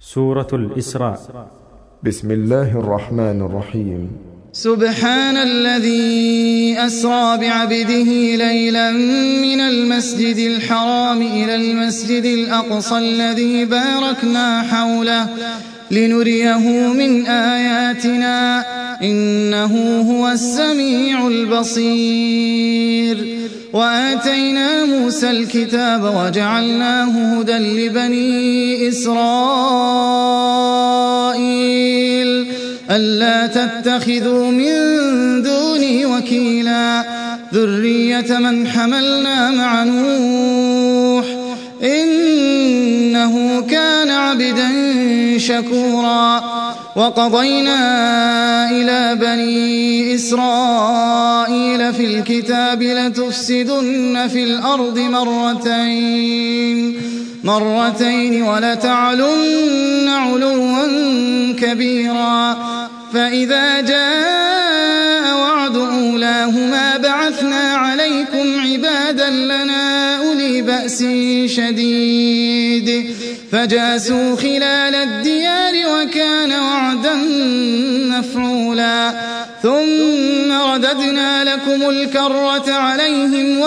سورة الإسراء. بسم الله الرحمن الرحيم. سبحان الذي أسرى بعبده ليلا من المسجد الحرام إلى المسجد الأقصى الذي باركنا حوله لنريه من آياتنا إنه هو السميع البصير. وآتينا موسى الكتاب وجعلناه هدى لبني إسرائيل ألا تتخذوا من دوني وكيلا ذرية من حملنا مع نوح إنه كان عبدا شكورا. وقضينا إلى بني إسرائيل في الكتاب لتفسدن في الأرض مرتين ولتعلن علوا كبيرا. فإذا جاء وعد أولاهما بعثنا عليكم عبادا لنا أولي بأس شديد فجاسوا خلال الديار وكان وعدا مفعولا. ثم رددنا لكم الكرة عليهم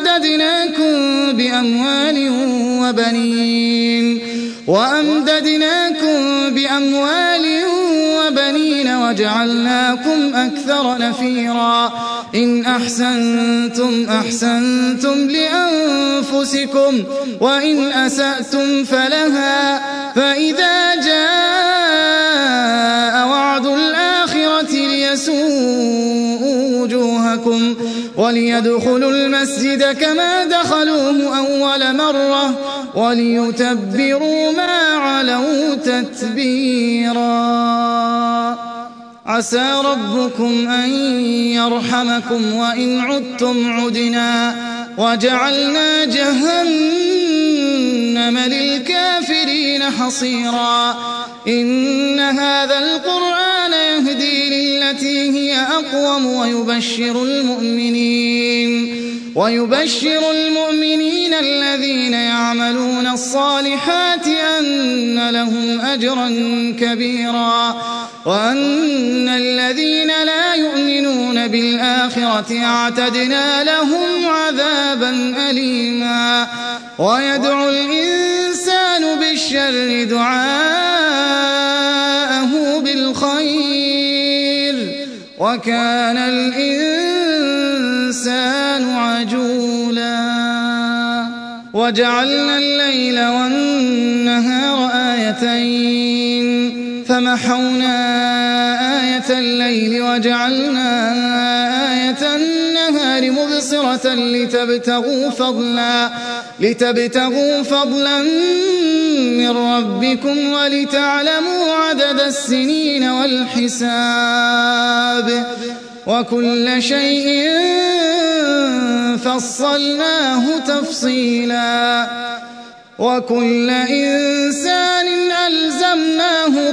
وأمددناكم بأموال وبنين وجعلناكم أكثر نفيرا. إن أحسنتم أحسنتم لأنفسكم وإن أسأتم فلها. فإذا جاء وعد الآخرة ليسوءوا وجوهكم وليدخلوا المسجد كما دخلوه أول مرة وليتبروا ما علوا تتبيرا. عسى ربكم أن يرحمكم وإن عدتم عدنا وجعلنا جهنم للكافرين حصيرا. إن هذا القرآن يهدي للتي هي أقوم ويبشر المؤمنين الذين يعملون الصالحات أن لهم أجرا كبيرا وأن الذين لا يؤمنون بالآخرة اعتدنا لهم عذابا أليما. ويدعو الإنسان بالشر دعاءه بالخير وكان الإنسان عجولا. وجعلنا الليل والنهار آيتين فمحونا آية الليل وجعلنا آية النهار مبصرة لتبتغوا فضلا من ربكم ولتعلموا عدد السنين والحساب وكل شيء فصلناه تفصيلا. وكل إنسان ألزمناه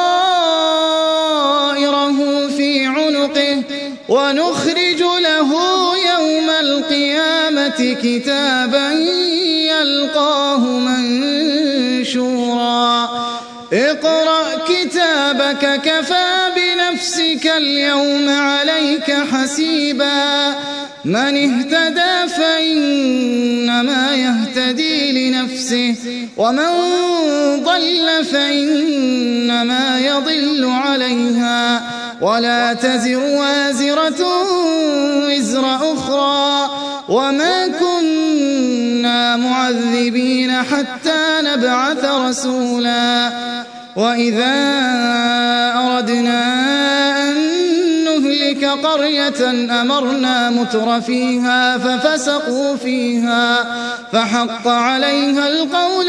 طائره في عنقه ونخرج له يوم القيامة كتابا يلقاه منشورا. اقرأ كتابك كفى بنفسك اليوم عليك حسيبا. من اهتدى فإنما يهتدي لنفسه ومن ضل فإنما يضل عليها ولا تزر وازرة وزر أخرى وما كنا معذبين حتى نبعث رسولا. وإذا أردنا أن نهلك قرية أمرنا متر فيها ففسقوا فيها فحق عليها القول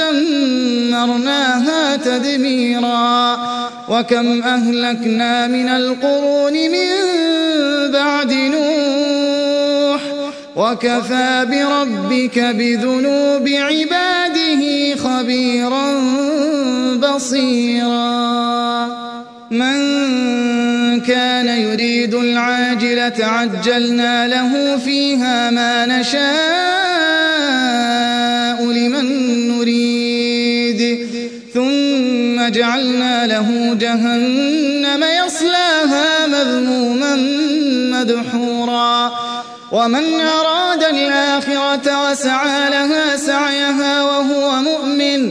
فدمرناها تدميرا. وكم أهلكنا من القرون من بعد نوح وكفى بربك بذنوب عباده خبيرا بصيرا. من كان يريد العاجلة عجلنا له فيها ما نشاء لمن نريد ثم ثم جعلنا له جهنم يصلاها مذموما مدحورا ومن أراد الآخرة وسعى لها سعيها وهو مؤمن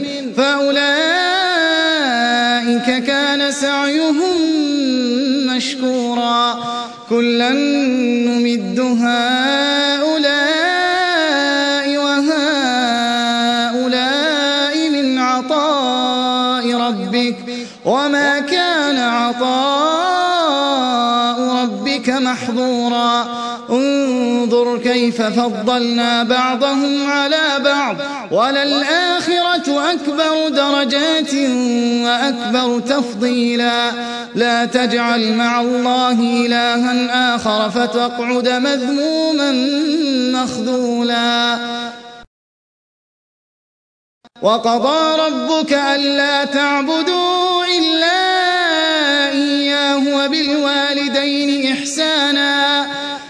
فأولئك كان سعيهم مشكورا كلا نمد هؤلاء وهؤلاء من عطاء ربك وما كان عطاء ربك محظورا انظر كيف فضلنا بعضهم على بعض وللآخرة أكبر درجات وأكبر تفضيلا لا تجعل مع الله إلها آخر فتقعد مذموما مخذولا وقضى ربك ألا تعبدوا إلا إياه وبالوالدين إحسانا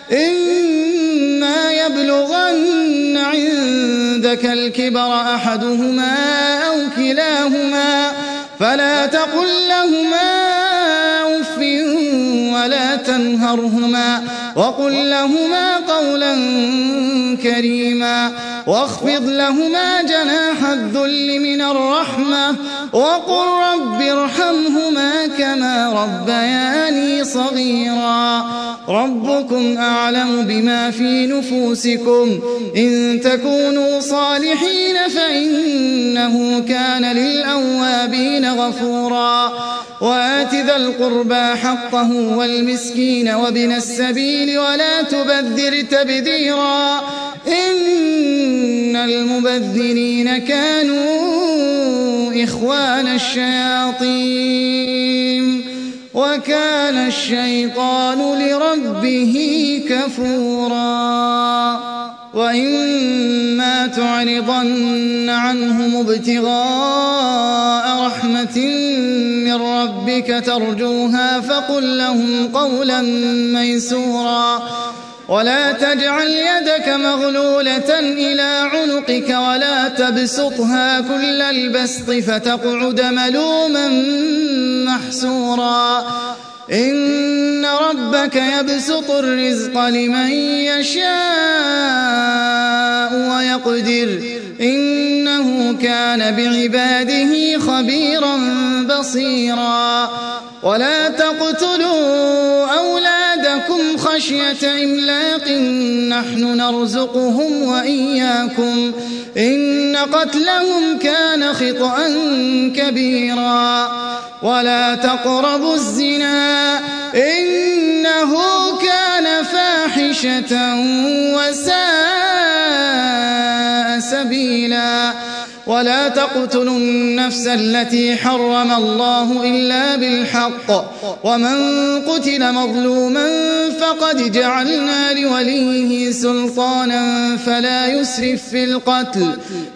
إما يبلغن عندك الكبر أحدهما أو كلاهما فلا تقل لهما أف ولا تنهرهما وقل لهما قولا كريما واخفض لهما جناح الذل من الرحمة وقل رب ارحمهما كما ربياني صغيرا ربكم أعلم بما في نفوسكم إن تكونوا صالحين فإنه كان للأوابين غفورا وآت ذا القربى حقه والمسكين وابن السبيل ولا تبذر تبذيرا إن المبذرين كانوا إخوان الشياطين وكان الشيطان لربه كفورا وإما تعرضن عنهم ابتغاء رحمة من ربك ترجوها فقل لهم قولا ميسورا ولا تجعل يدك مغلولة إلى عنقك ولا تبسطها كل البسط فتقعد ملوما محسورا إن ربك يبسط الرزق لمن يشاء ويقدر إنه كان بعباده خبيرا بصيرا ولا تقتلوا أولادكم خشية إملاق نحن نرزقهم وإياكم إن قتلهم كان خطأ كبيرا ولا تقربوا الزنا إنه كان فاحشة وساء سبيلا ولا تقتلوا النفس التي حرم الله إلا بالحق ومن قتل مظلوما فقد جعلنا لوليه سلطانا فلا يسرف في القتل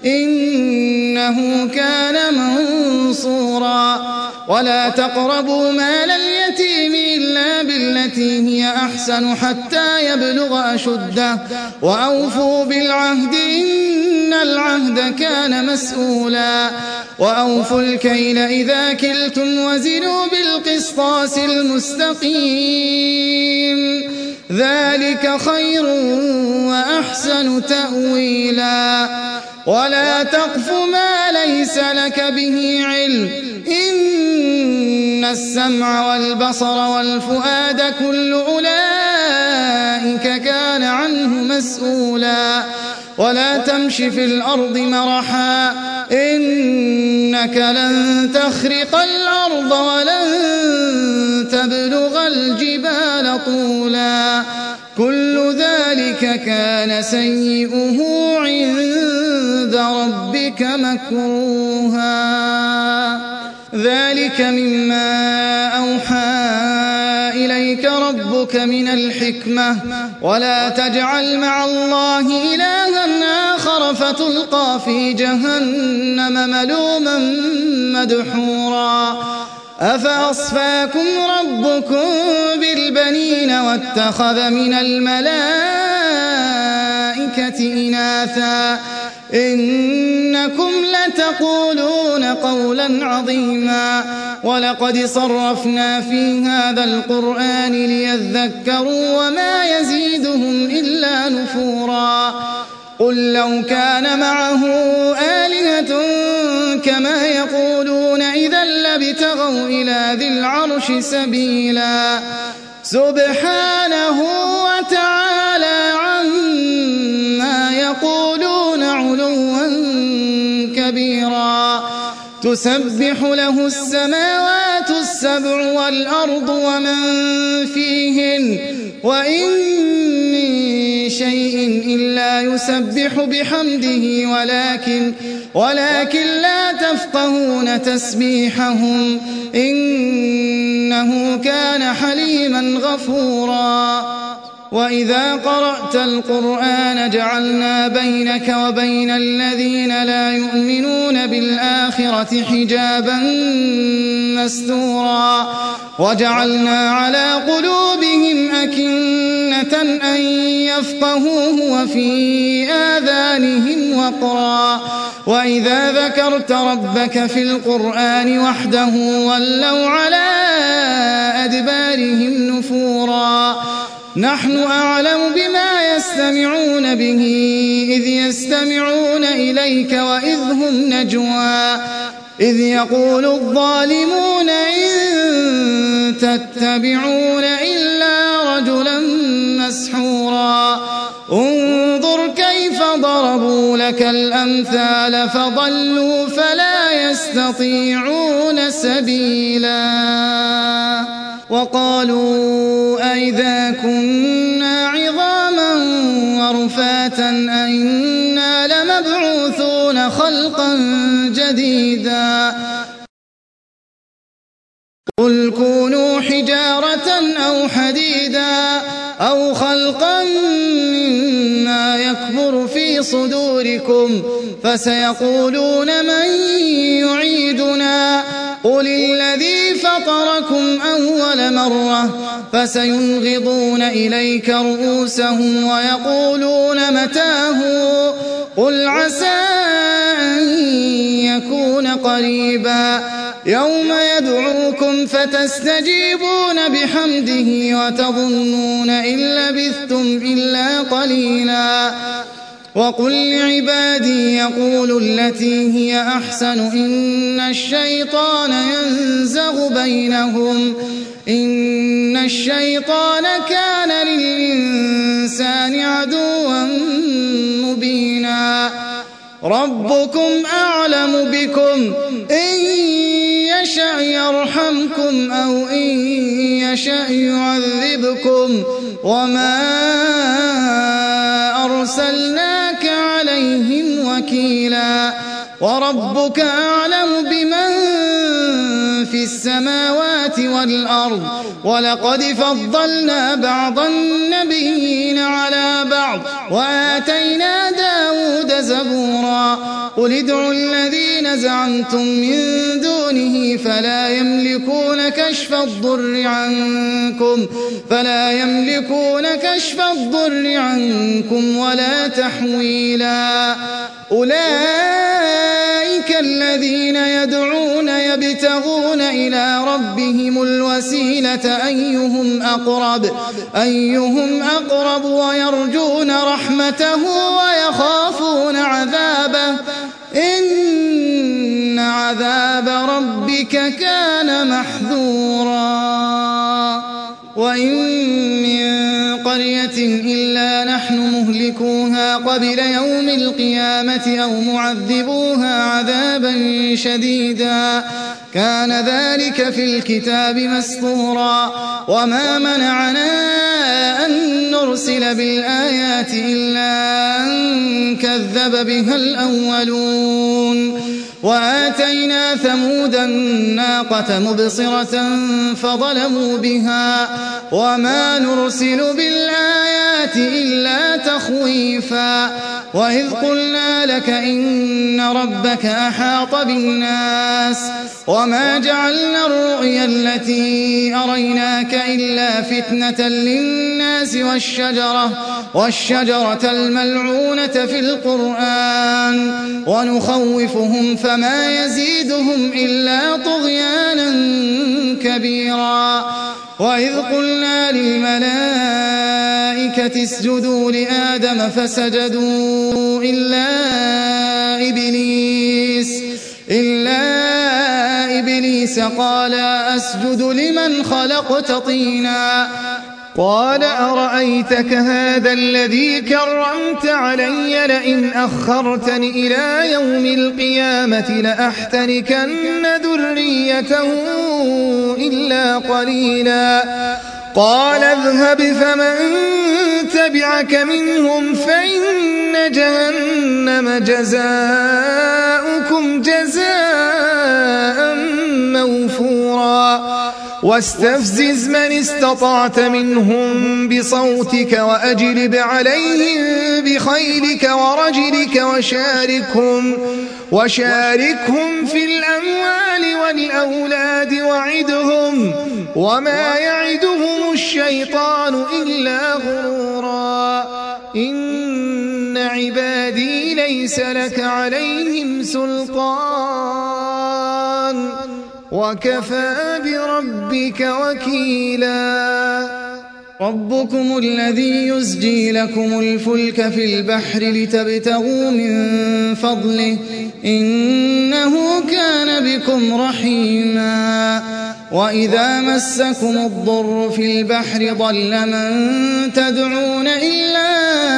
إنه كان منصورا ولا تقربوا مال اليتيم إلا بالتي هي أحسن حتى يبلغ أشده وأوفوا بالعهد إن العهد كان مسؤولا وأوفوا الكيل إذا كلتم وزنوا بالقسطاس المستقيم ذلك خير وأحسن تأويلا ولا تقف ما ليس لك به علم إن السمع والبصر والفؤاد كل أولئك كان عنه مسؤولا ولا تمش في الأرض مرحا إنك لن تخرق الأرض ولن تبلغ الجبال طولا كل ذلك كان سيئه عند ربك مكروها ذلك مما أوحى إليك ربك من الحكمة ولا تجعل مع الله إلها آخر فتلقى في جهنم ملوما مدحورا أفأصفاكم ربكم بالبنين واتخذ من الملائكة إناثا إنكم لتقولون قولا عظيما ولقد صرفنا في هذا القرآن ليذكروا وما يزيدهم إلا نفورا قل لو كان معه آلهة كما يقولون إذا لابتغوا إلى ذي العرش سبيلا سبحانه وتعالى عما يقولون علوا كبيرا تسبح له السماوات السبع والأرض ومن فيهن وإن من شيء إلا يسبح بحمده ولكن لا تفقهون تسبيحهم إنه كان حليما غفورا وإذا قرأت القرآن جعلنا بينك وبين الذين لا يؤمنون بالآخرة حجابا مستورا وجعلنا على قلوبهم أكنة أن يفقهوه وفي آذانهم وقرا وإذا ذكرت ربك في القرآن وحده ولوا على أدبارهم نفورا نحن أعلم بما يستمعون به إذ يستمعون إليك وإذ هم نجوى إذ يقول الظالمون إن تتبعون إلا رجلا مسحورا انظر كيف ضربوا لك الأمثال فضلوا فلا يستطيعون سبيلا وقالوا أئذا كنا عظاما ورفاتا أئنا لمبعوثون خلقا جديدا قل كونوا حجارة أو حديدا أو خلقا مما يكبر في صدوركم فسيقولون من يعيدنا قل الذي فطركم أول مرة فسينغضون إليك رؤوسهم ويقولون متاه قل عسى أن يكون قريبا يوم يدعوكم فتستجيبون بحمده وتظنون إن لبثتم إلا قليلا وقل لعبادي يقولوا التي هي أحسن إن الشيطان ينزغ بينهم إن الشيطان كان للإنسان عدوا مبينا ربكم أعلم بكم إن يشأ يرحمكم أو إن يشأ يعذبكم وما أرسلناك عليهم وكيلا وربك أعلم بمن في السماوات والأرض ولقد فضلنا بعض النبيين على بعض وآتينا داود زبورا قل ادعوا الذين زعمتم من دونه فلا يملكون كشف الضر عنكم ولا تحويلا أولئك الذين يدعون يبتغون إلى ربهم الوسيلة أيهم أقرب ويرجون رحمته ويخافون عذابه إن عذاب ربك كان محذورا وإن من قرية إلا نحن مهلكوها قبل يوم القيامة أو معذبوها عذابا شديدا كان ذلك في الكتاب مسطورا وما منعنا أن نرسل بالآيات إلا أن كذب بها الأولون وآتينا ثمود الناقة مبصرة فظلموا بها وما نرسل بالآيات إلا تخويفا وإذ قلنا لك إن ربك أحاط بالناس وما جعلنا الرؤيا التي أريناك إلا فتنة للناس والشجرة الملعونة في القرآن ونخوفهم فما يزيدهم إلا طغيانا كبيرا وإذ قلنا للملائكة اسجدوا لآدم فسجدوا إلا إبليس قال أسجد لمن خلقت طينا قال أرأيتك هذا الذي كرمت علي لئن أخرتني إلى يوم القيامة لأحتركن ذريته إلا قليلا قال اذهب فمن تبعك منهم فإن جهنم جزاؤكم جزاء موفورا واستفزز من استطعت منهم بصوتك وأجلب عليهم بخيلك ورجلك وشاركهم في الأموال والأولاد وعدهم وما يعدهم الشيطان إلا غرورا إن عبادي ليس لك عليهم سلطان وكفى بربك وكيلا ربكم الذي يزجي لكم الفلك في البحر لتبتغوا من فضله إنه كان بكم رحيما وإذا مسكم الضر في البحر ضل من تدعون إلا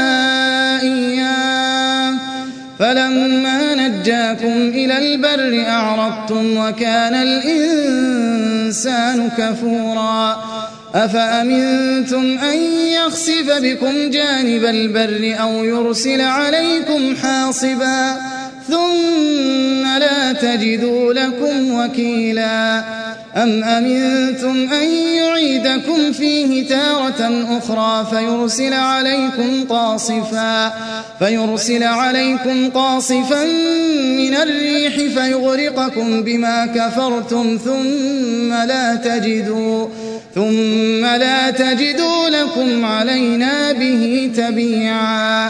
إياه فلما نجاكم إلى البر أعرضتم وكان الإنسان كفورا أفأمنتم أن يخسف بكم جانب البر أو يرسل عليكم حاصبا ثم لا تجدوا لكم وكيلا أم أمنتم أن يعيدكم فيه تارة أخرى فيرسل عليكم قاصفا من الريح فيغرقكم بما كفرتم ثم لا تجدوا لكم علينا به تبيعا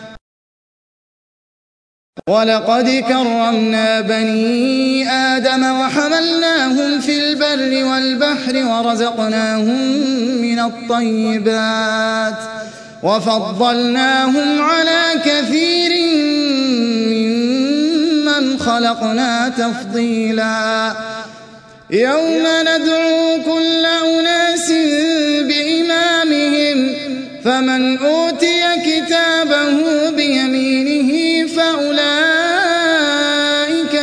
ولقد كرمنا بني آدم وحملناهم في البر والبحر ورزقناهم من الطيبات وفضلناهم على كثير ممن خلقنا تفضيلا يوم ندعو كل أناس بإمامهم فمن أوتي كتابه بيمينه فأولئك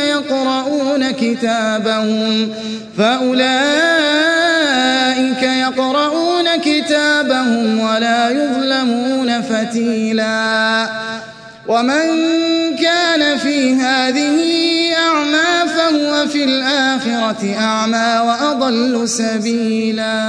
يقرؤون كتابهم ولا يظلمون فتيلا ومن كان في هذه أعمى فهو في الآخرة أعمى وأضل سبيلا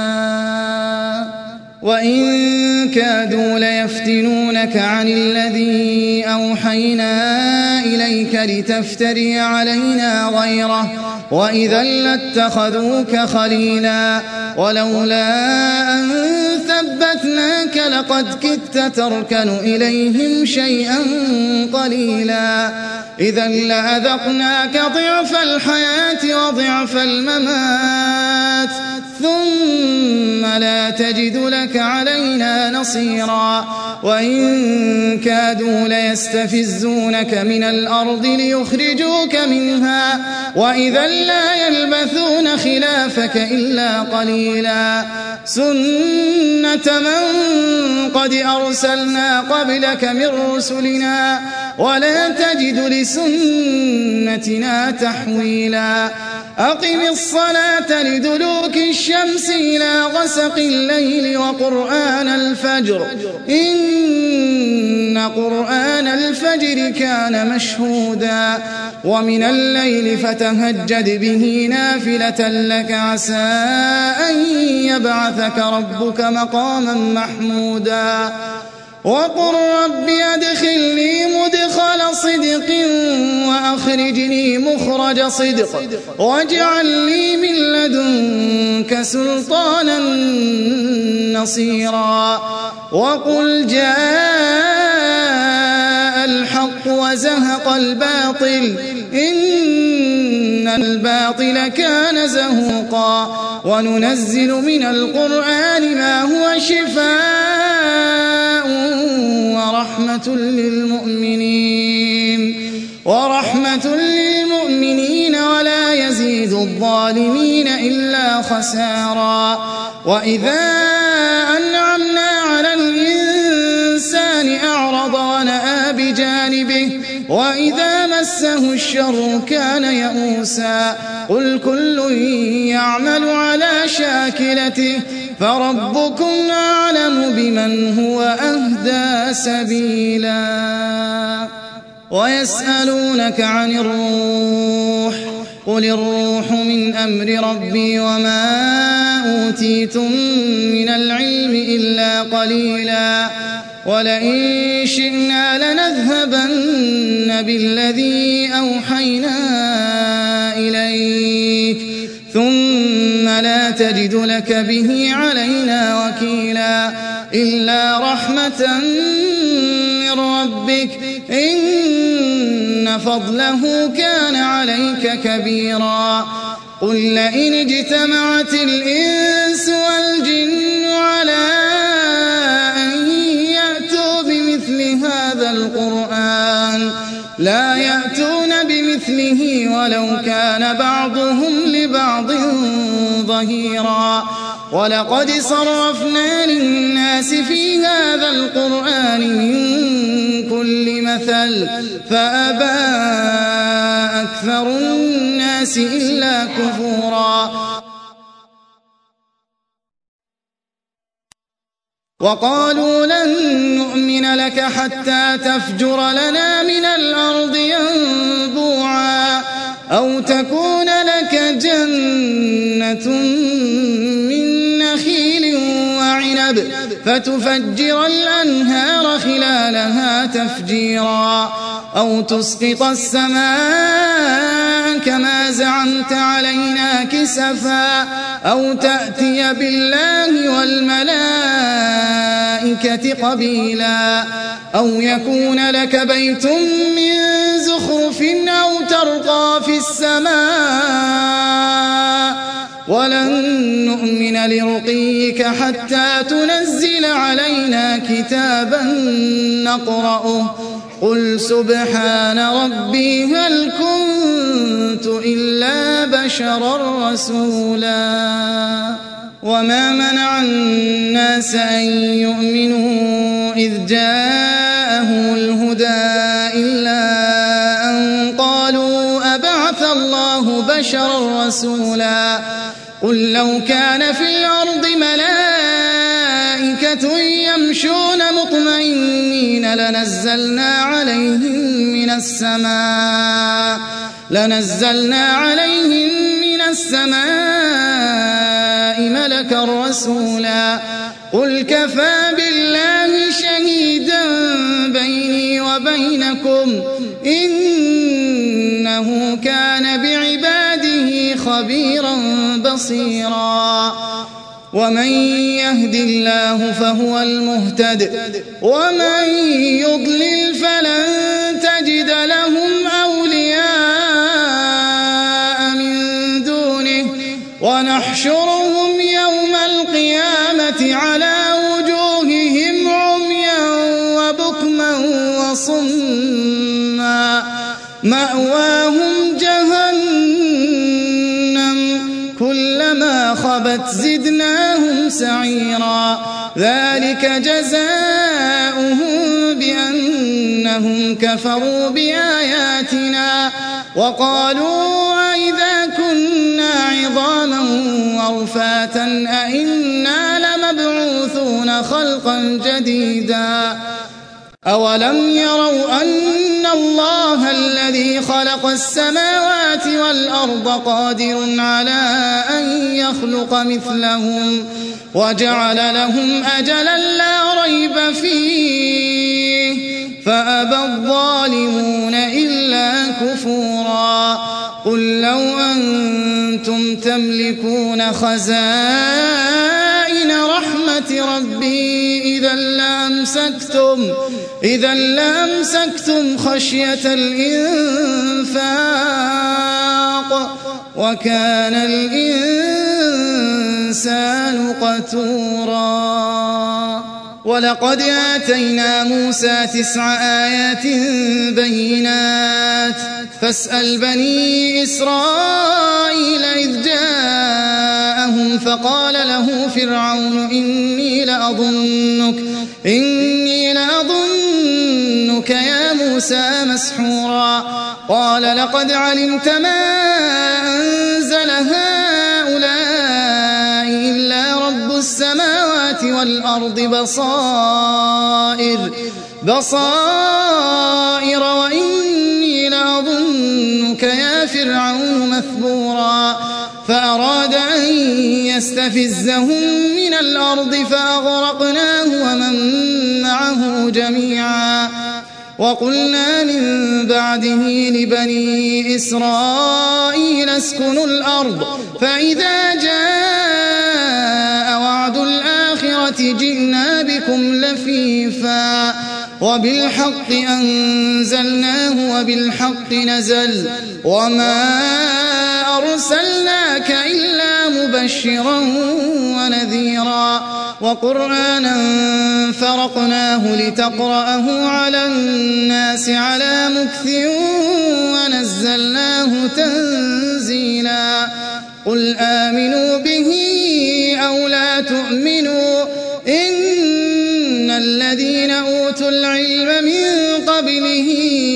وإن كادوا ليفتنونك عن الذي أوحينا إليك لتفتري علينا غيره وإذا لاتخذوك خليلا ولولا أن ثبتناك لقد كدت تركن إليهم شيئا قليلا إذا لأذقناك ضعف الحياة وضعف الممات ثم لا تجد لك علينا نصيرا وإن كادوا ليستفزونك من الأرض ليخرجوك منها وإذا لا يلبثون خلافك إلا قليلا سنة من قد أرسلنا قبلك من رسلنا ولا تجد لسنتنا تحويلا أقم الصلاة لدلوك الشمس إلى غسق الليل وقرآن الفجر إن قرآن الفجر كان مشهودا ومن الليل فتهجد به نافلة لك عسى أن يبعثك ربك مقاما محمودا وقل رب أدخلني مدخل صدق وأخرجني مخرج صدق واجعل لي من لدنك سلطانا نصيرا وقل جاء الحق وزهق الباطل إن الباطل كان زهوقا وننزل من القرآن ما هو شفاء ورحمة للمؤمنين ولا يزيد الظالمين إلا خسارا وإذا أنعمنا على الإنسان أعرض ونأى بجانبه وإذا مسه الشر كان يئوسا قل كل يعمل على شاكلته فربكم أعلم بمن هو أهدى سبيلا ويسألونك عن الروح قل الروح من أمر ربي وما أوتيتم من العلم إلا قليلا ولئن شئنا لنذهبن بالذي أوحينا إليك ثم لا تجد لك به علينا وكيلا إلا رحمة من ربك إن فضله كان عليك كبيرا قل لئن اجتمعت الإنس والجن على أن يأتوا بمثل هذا القرآن لا يأتون بمثله ولو كان بعضهم لبعض ظهيرا ولقد صرفنا للناس في هذا القرآن من كل مثل فأبى أكثر الناس إلا كفورا وقالوا لن نؤمن لك حتى تفجر لنا من الأرض ينبوعا أو تكون لك جنة من نخيل وعنب فتفجر الأنهار خلالها تفجيرا أو تسقط السماء كما زعمت علينا كسفا أو تأتي بالله والملائكة قبيلا أو يكون لك بيت من زخرف أو ترقى في السماء ولن نؤمن لرقيك حتى تنزل علينا كتابا نقرأه قل سبحان ربي هل كنت إلا بشرا رسولا وما منع الناس أن يؤمنوا إذ جاءهم الهدى إلا أن قالوا أبعث الله بشرا رسولا قل لو كان في الأرض ملائكة يمشون مطمئنين لنزلنا عليهم من السماء ملكا رسولا قل كفى بالله شهيدا بيني وبينكم إنه كان بعباده خبيرا بصيرا ومن يهد الله فهو المهتد ومن يضلل فلن تجد لهم أولياء من دونه ونحشرهم يوم القيامة على وجوههم عميا وبكما وصما مأواهم جهنم كلما خبت زدناهم سعيرا ذلك جزاؤهم بأنهم كفروا بآياتنا وقالوا أئذا كنا عظاما ورفاتا أئنا لمبعوثون خلقا جديدا أولم يروا أن الله الذي خلق السماوات والأرض قادر على أن يخلق مثلهم وجعل لهم أجلا لا ريب فيه فأبى الظالمون إلا كفورا قل لو أنتم تملكون خزائن رحمة ربي إذا لأمسكتم خشية الإنفاق وكان الإنسان قتورا ولقد آتينا موسى 9 آيات بينات فاسأل بني إسرائيل إذ جاءهم فقال له فرعون إني لأظنك يا موسى مسحورا قال لقد علمت ما أنزل هؤلاء إلا رب السماوات والأرض بصائر وإني لأظنك يا فرعون مثبورا فأراد أن يستفزهم من الأرض فأغرقناه ومن معه جميعا وقلنا من بعده لبني إسرائيل اسكنوا الأرض فإذا جاء وعد الآخرة جئنا بكم لفيفا وبالحق أنزلناه وبالحق نزل وما أرسلناك إلا مبشرا ونذيرا وقرآنا فرقناه لتقرأه على الناس على مكث ونزلناه تنزيلا قل آمنوا به أو لا تؤمنوا إن الذين أوتوا العلم من قبله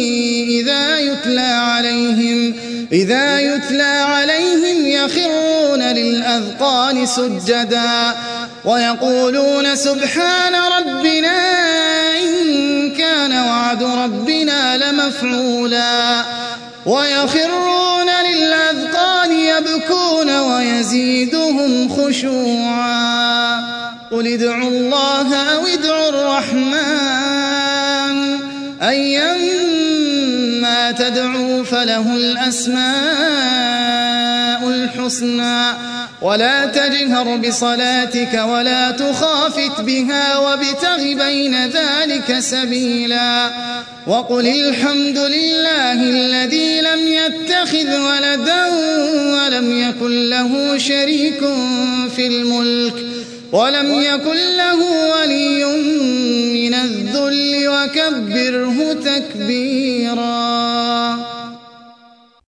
إذا يتلى عليهم يخرون للأذقان سجدا ويقولون سبحان ربنا إن كان وعد ربنا لمفعولا ويخرون للأذقان يبكون ويزيدهم خشوعا قل ادعوا الله أو ادعوا الرحمن أيما تدعوا فله الأسماء الحسنى ولا تجهر بصلاتك ولا تخافت بها وابتغ بين ذلك سبيلا وقل الحمد لله الذي لم يتخذ ولدا ولم يكن له شريك في الملك ولم يكن له ولي من الذل وكبره تكبيرا